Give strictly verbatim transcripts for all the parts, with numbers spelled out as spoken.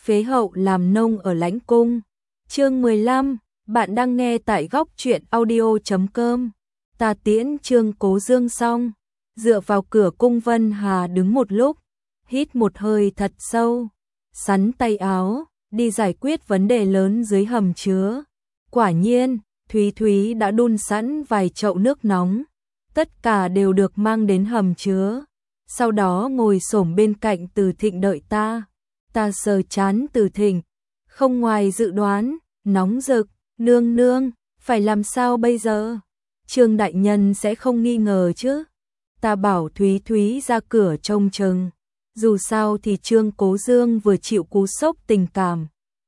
phế hậu làm nông ở lãnh cung. Chương mười lăm, bạn đang nghe tại góc truyện audio chấm com. Ta tiễn Trương Cố Dương xong, dựa vào cửa cung Vân Hà đứng một lúc, hít một hơi thật sâu, sắn tay áo, đi giải quyết vấn đề lớn dưới hầm chứa. Quả nhiên, Thúy Thúy đã đun sẵn vài chậu nước nóng, tất cả đều được mang đến hầm chứa. Sau đó ngồi xổm bên cạnh Từ Thịnh đợi ta. Ta sờ chán Từ Thịnh, không ngoài dự đoán, nóng rực, nương nương, phải làm sao bây giờ? Trương đại nhân sẽ không nghi ngờ chứ? Ta bảo Thúy Thúy ra cửa trông chừng, dù sao thì Trương Cố Dương vừa chịu cú sốc tình cảm.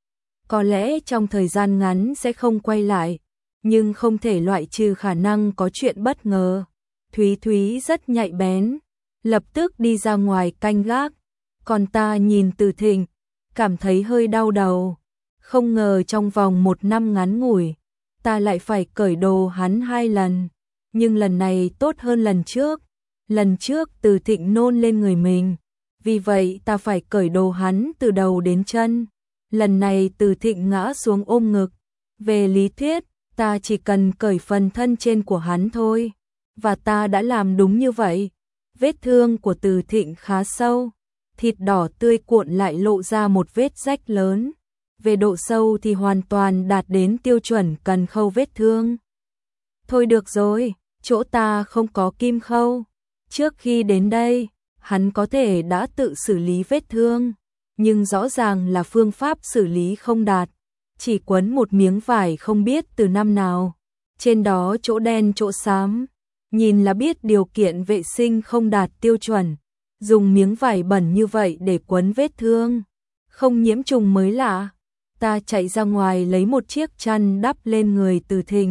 Có lẽ trong thời gian ngắn sẽ không quay lại, nhưng không thể loại trừ khả năng có chuyện bất ngờ. Thúy Thúy rất nhạy bén, lập tức đi ra ngoài canh gác, còn ta nhìn Từ Thịnh, cảm thấy hơi đau đầu. Không ngờ trong vòng một năm ngắn ngủi, ta lại phải cởi đồ hắn hai lần, nhưng lần này tốt hơn lần trước. Lần trước Từ Thịnh nôn lên người mình, vì vậy ta phải cởi đồ hắn từ đầu đến chân. Lần này Từ Thịnh ngã xuống ôm ngực. Về lý thuyết, ta chỉ cần cởi phần thân trên của hắn thôi, và ta đã làm đúng như vậy. Vết thương của Từ Thịnh khá sâu, thịt đỏ tươi cuộn lại lộ ra một vết rách lớn. Về độ sâu thì hoàn toàn đạt đến tiêu chuẩn cần khâu vết thương. Thôi được rồi, chỗ ta không có kim khâu. Trước khi đến đây, hắn có thể đã tự xử lý vết thương, nhưng rõ ràng là phương pháp xử lý không đạt. Chỉ quấn một miếng vải không biết từ năm nào, trên đó chỗ đen chỗ xám, nhìn là biết điều kiện vệ sinh không đạt tiêu chuẩn. Dùng miếng vải bẩn như vậy để quấn vết thương, không nhiễm trùng mới lạ. Ta chạy ra ngoài lấy một chiếc chăn đắp lên người Từ Thịnh.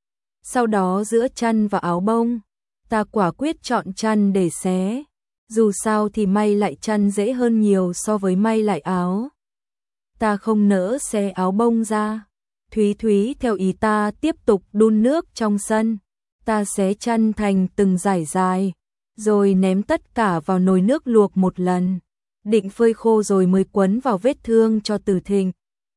Sau đó giữa chăn và áo bông, ta quả quyết chọn chăn để xé. Dù sao thì may lại chăn dễ hơn nhiều so với may lại áo. Ta không nỡ xé áo bông ra. Thúy Thúy theo ý ta tiếp tục đun nước trong sân. Ta xé chăn thành từng dải dài, rồi ném tất cả vào nồi nước luộc một lần, định phơi khô rồi mới quấn vào vết thương cho Từ Thịnh.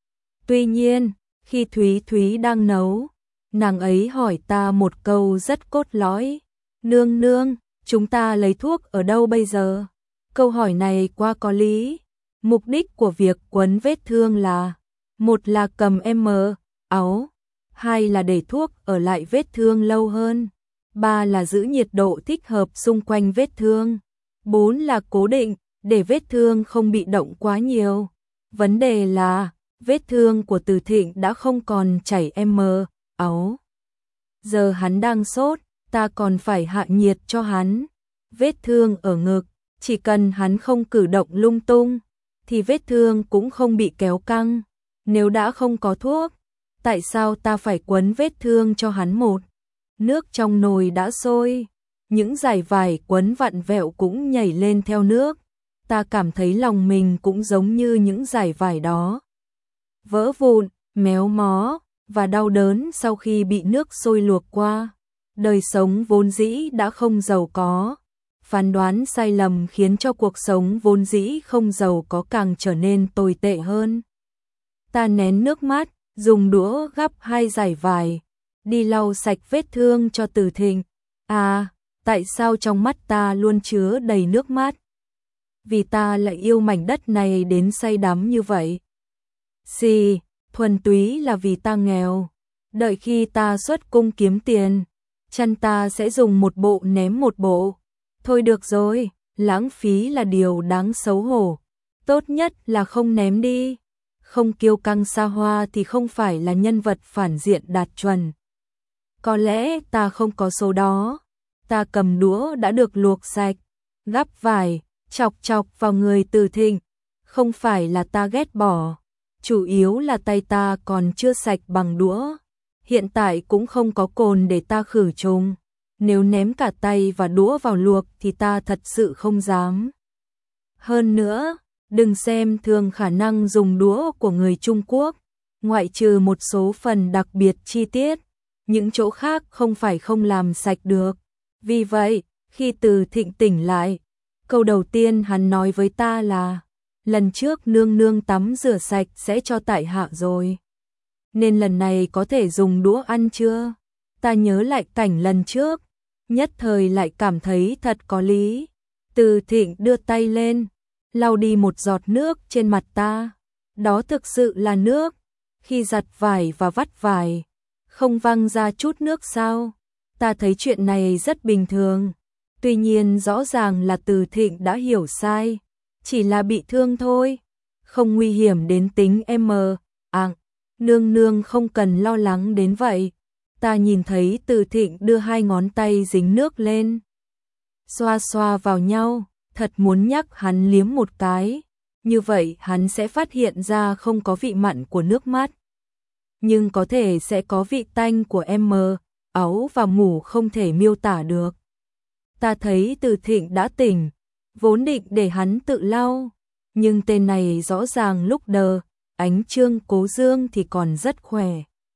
Tuy nhiên, khi Thúy Thúy đang nấu, nàng ấy hỏi ta một câu rất cốt lõi. Nương nương, chúng ta lấy thuốc ở đâu bây giờ? Câu hỏi này quá có lý. Mục đích của việc quấn vết thương là: một là cầm M, áo, hai là để thuốc ở lại vết thương lâu hơn, ba là giữ nhiệt độ thích hợp xung quanh vết thương, bốn là cố định, để vết thương không bị động quá nhiều. Vấn đề là, vết thương của Từ Thịnh đã không còn chảy M, áo. Giờ hắn đang sốt, ta còn phải hạ nhiệt cho hắn. Vết thương ở ngực, chỉ cần hắn không cử động lung tung, thì vết thương cũng không bị kéo căng. Nếu đã không có thuốc, tại sao ta phải quấn vết thương cho hắn một? Nước trong nồi đã sôi, những dải vải quấn vặn vẹo cũng nhảy lên theo nước. Ta cảm thấy lòng mình cũng giống như những dải vải đó, vỡ vụn, méo mó và đau đớn sau khi bị nước sôi luộc qua. Đời sống vốn dĩ đã không giàu có, phán đoán sai lầm khiến cho cuộc sống vốn dĩ không giàu có càng trở nên tồi tệ hơn. Ta nén nước mắt, dùng đũa gắp hai dải vải, đi lau sạch vết thương cho Từ Thịnh. À, tại sao trong mắt ta luôn chứa đầy nước mắt? Vì ta lại yêu mảnh đất này đến say đắm như vậy. Xì, thuần túy là vì ta nghèo. Đợi khi ta xuất cung kiếm tiền, chăn ta sẽ dùng một bộ ném một bộ. Thôi được rồi, lãng phí là điều đáng xấu hổ. Tốt nhất là không ném đi. Không kiêu căng xa hoa thì không phải là nhân vật phản diện đạt chuẩn. Có lẽ ta không có số đó. Ta cầm đũa đã được luộc sạch, gắp vải, chọc chọc vào người Từ Thịnh. Không phải là ta ghét bỏ, chủ yếu là tay ta còn chưa sạch bằng đũa. Hiện tại cũng không có cồn để ta khử trùng. Nếu ném cả tay và đũa vào luộc thì ta thật sự không dám. Hơn nữa, đừng xem thường khả năng dùng đũa của người Trung Quốc. Ngoại trừ một số phần đặc biệt chi tiết, những chỗ khác không phải không làm sạch được. Vì vậy, khi Từ Thịnh tỉnh lại, câu đầu tiên hắn nói với ta là: lần trước nương nương tắm rửa sạch sẽ cho tại hạ rồi. Nên lần này có thể dùng đũa ăn chưa? Ta nhớ lại cảnh lần trước, nhất thời lại cảm thấy thật có lý. Từ Thịnh đưa tay lên, lau đi một giọt nước trên mặt ta. Đó thực sự là nước, khi giặt vải và vắt vải, không văng ra chút nước sao? Ta thấy chuyện này rất bình thường. Tuy nhiên rõ ràng là Từ Thịnh đã hiểu sai, chỉ là bị thương thôi, không nguy hiểm đến tính em. À, nương nương không cần lo lắng đến vậy. Ta nhìn thấy Từ Thịnh đưa hai ngón tay dính nước lên, xoa xoa vào nhau, thật muốn nhắc hắn liếm một cái, như vậy hắn sẽ phát hiện ra không có vị mặn của nước mắt, nhưng có thể sẽ có vị tanh của em. Áo và mủ không thể miêu tả được. Ta thấy Từ Thịnh đã tỉnh, vốn định để hắn tự lau, nhưng tên này rõ ràng lúc đờ, ánh Trương Cố Dương thì còn rất khỏe.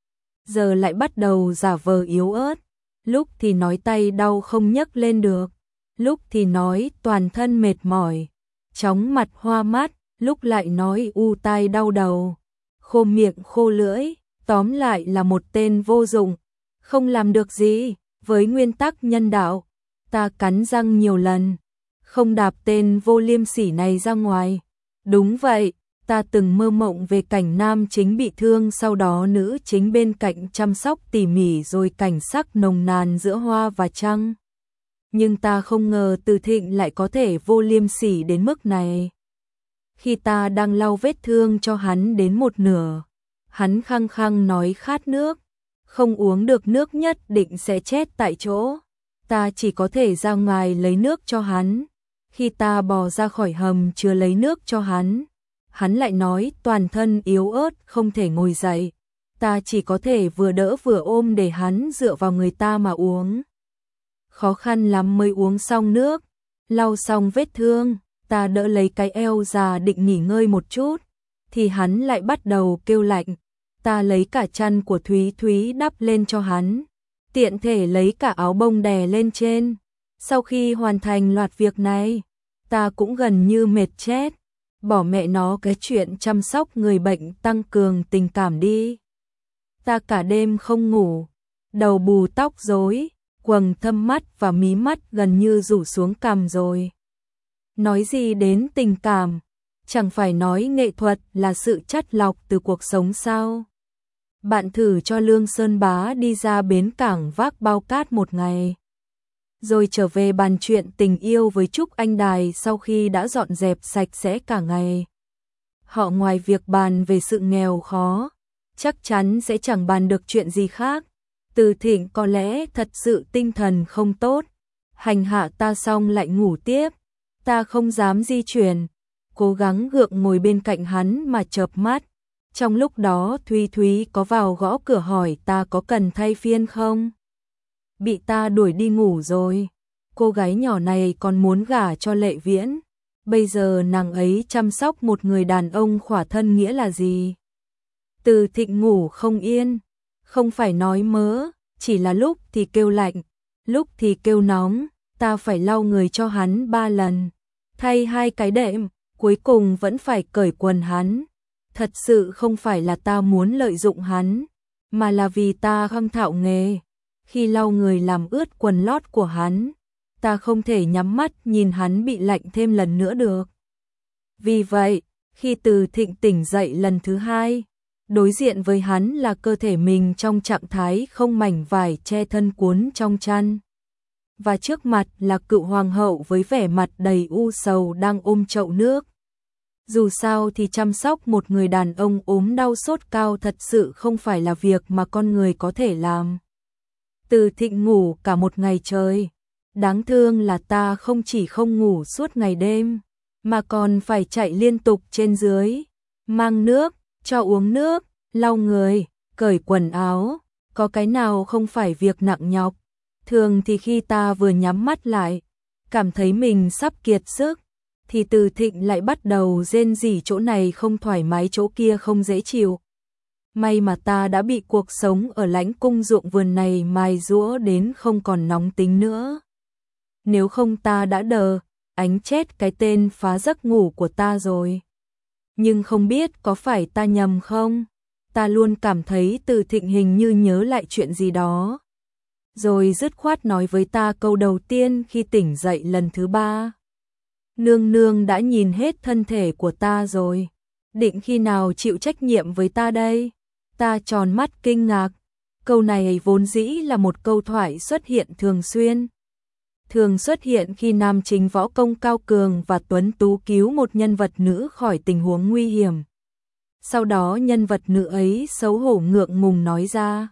Giờ lại bắt đầu giả vờ yếu ớt, lúc thì nói tay đau không nhấc lên được, lúc thì nói toàn thân mệt mỏi, chóng mặt hoa mắt, lúc lại nói u tai đau đầu, khô miệng khô lưỡi, tóm lại là một tên vô dụng, không làm được gì. Với nguyên tắc nhân đạo, ta cắn răng nhiều lần, không đạp tên vô liêm sỉ này ra ngoài. Đúng vậy, ta từng mơ mộng về cảnh nam chính bị thương, sau đó nữ chính bên cạnh chăm sóc tỉ mỉ, rồi cảnh sắc nồng nàn giữa hoa và trăng. Nhưng ta không ngờ Từ Thịnh lại có thể vô liêm sỉ đến mức này. Khi ta đang lau vết thương cho hắn đến một nửa, hắn khăng khăng nói khát nước, không uống được nước nhất định sẽ chết tại chỗ. Ta chỉ có thể ra ngoài lấy nước cho hắn. Khi ta bò ra khỏi hầm chứa lấy nước cho hắn, hắn lại nói toàn thân yếu ớt không thể ngồi dậy. Ta chỉ có thể vừa đỡ vừa ôm để hắn dựa vào người ta mà uống. Khó khăn lắm mới uống xong nước, lau xong vết thương, ta đỡ lấy cái eo già định nghỉ ngơi một chút, thì hắn lại bắt đầu kêu lạnh. Ta lấy cả chăn của Thúy Thúy đắp lên cho hắn, tiện thể lấy cả áo bông đè lên trên. Sau khi hoàn thành loạt việc này, ta cũng gần như mệt chết. Bỏ mẹ nó cái chuyện chăm sóc người bệnh tăng cường tình cảm đi. Ta cả đêm không ngủ, đầu bù tóc rối, quầng thâm mắt và mí mắt gần như rủ xuống cằm rồi. Nói gì đến tình cảm, chẳng phải nói nghệ thuật là sự chắt lọc từ cuộc sống sao? Bạn thử cho Lương Sơn Bá đi ra bến cảng vác bao cát một ngày, rồi trở về bàn chuyện tình yêu với Trúc Anh Đài sau khi đã dọn dẹp sạch sẽ cả ngày. Họ ngoài việc bàn về sự nghèo khó, chắc chắn sẽ chẳng bàn được chuyện gì khác. Từ Thịnh có lẽ thật sự tinh thần không tốt, hành hạ ta xong lại ngủ tiếp. Ta không dám di chuyển, cố gắng gượng ngồi bên cạnh hắn mà chợp mắt. Trong lúc đó Thúy Thúy có vào gõ cửa hỏi ta có cần thay phiên không. Bị ta đuổi đi ngủ rồi. Cô gái nhỏ này còn muốn gả cho Lệ Viễn. Bây giờ nàng ấy chăm sóc một người đàn ông khỏa thân nghĩa là gì? Từ Thịnh ngủ không yên, không phải nói mớ, chỉ là lúc thì kêu lạnh, lúc thì kêu nóng. Ta phải lau người cho hắn ba lần, thay hai cái đệm, cuối cùng vẫn phải cởi quần hắn. Thật sự không phải là ta muốn lợi dụng hắn, mà là vì ta không thạo nghề. Khi lau người làm ướt quần lót của hắn, ta không thể nhắm mắt nhìn hắn bị lạnh thêm lần nữa được. Vì vậy, khi Từ Thịnh tỉnh dậy lần thứ hai, đối diện với hắn là cơ thể mình trong trạng thái không mảnh vải che thân cuốn trong chăn. Và trước mặt là cựu hoàng hậu với vẻ mặt đầy u sầu đang ôm chậu nước. Dù sao thì chăm sóc một người đàn ông ốm đau sốt cao thật sự không phải là việc mà con người có thể làm. Từ Thịnh ngủ cả một ngày trời. Đáng thương là ta không chỉ không ngủ suốt ngày đêm, mà còn phải chạy liên tục trên dưới, mang nước, cho uống nước, lau người, cởi quần áo, có cái nào không phải việc nặng nhọc. Thường thì khi ta vừa nhắm mắt lại, cảm thấy mình sắp kiệt sức, thì Từ Thịnh lại bắt đầu rên rỉ chỗ này không thoải mái chỗ kia không dễ chịu. May mà ta đã bị cuộc sống ở lãnh cung ruộng vườn này mài giũa đến không còn nóng tính nữa. Nếu không ta đã đờ, ánh chết cái tên phá giấc ngủ của ta rồi. nhưng không biết có phải ta nhầm không? Ta luôn cảm thấy Từ Thịnh hình như nhớ lại chuyện gì đó. Rồi dứt khoát nói với ta câu đầu tiên khi tỉnh dậy lần thứ ba. Nương nương đã nhìn hết thân thể của ta rồi. Định khi nào chịu trách nhiệm với ta đây? Ta tròn mắt kinh ngạc. Câu này vốn dĩ là một câu thoại xuất hiện thường xuyên. Thường xuất hiện khi nam chính võ công cao cường và tuấn tú cứu một nhân vật nữ khỏi tình huống nguy hiểm. Sau đó nhân vật nữ ấy xấu hổ ngượng ngùng nói ra.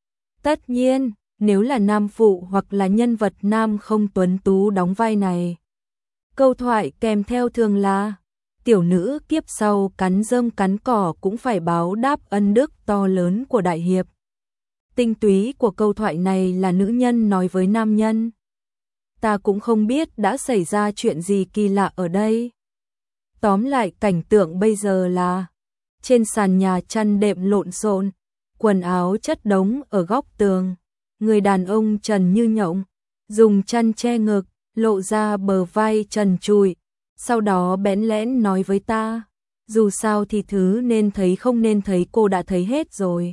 Tất nhiên, nếu là nam phụ hoặc là nhân vật nam không tuấn tú đóng vai này. Câu thoại kèm theo thường là tiểu nữ kiếp sau cắn rơm cắn cỏ cũng phải báo đáp ân đức to lớn của đại hiệp. Tinh túy của câu thoại này là nữ nhân nói với nam nhân. Ta cũng không biết đã xảy ra chuyện gì kỳ lạ ở đây. Tóm lại cảnh tượng bây giờ là trên sàn nhà chăn đệm lộn xộn, quần áo chất đống ở góc tường. Người đàn ông trần như nhộng, dùng chăn che ngực, lộ ra bờ vai trần trụi. Sau đó bẽn lẽn nói với ta, dù sao thì thứ nên thấy không nên thấy cô đã thấy hết rồi.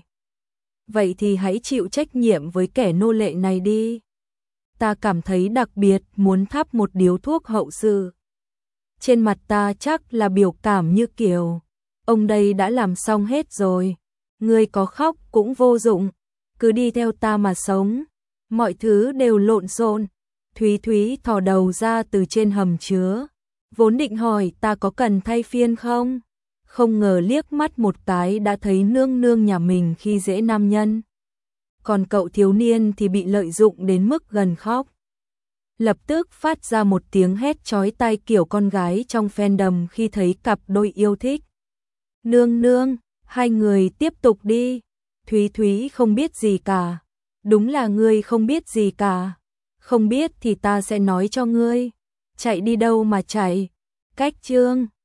Vậy thì hãy chịu trách nhiệm với kẻ nô lệ này đi. Ta cảm thấy đặc biệt muốn thắp một điếu thuốc hậu sự. Trên mặt ta chắc là biểu cảm như kiểu, ông đây đã làm xong hết rồi. Ngươi có khóc cũng vô dụng, cứ đi theo ta mà sống. Mọi thứ đều lộn xộn. Thúy Thúy thò đầu ra từ trên hầm chứa. Vốn định hỏi ta có cần thay phiên không? Không ngờ liếc mắt một cái đã thấy nương nương nhà mình khi dễ nam nhân. Còn cậu thiếu niên thì bị lợi dụng đến mức gần khóc. Lập tức phát ra một tiếng hét chói tai kiểu con gái trong fandom khi thấy cặp đôi yêu thích. Nương nương, hai người tiếp tục đi. Thúy Thúy không biết gì cả. Đúng là ngươi không biết gì cả. Không biết thì ta sẽ nói cho ngươi. Chạy đi đâu mà chạy. Cách chương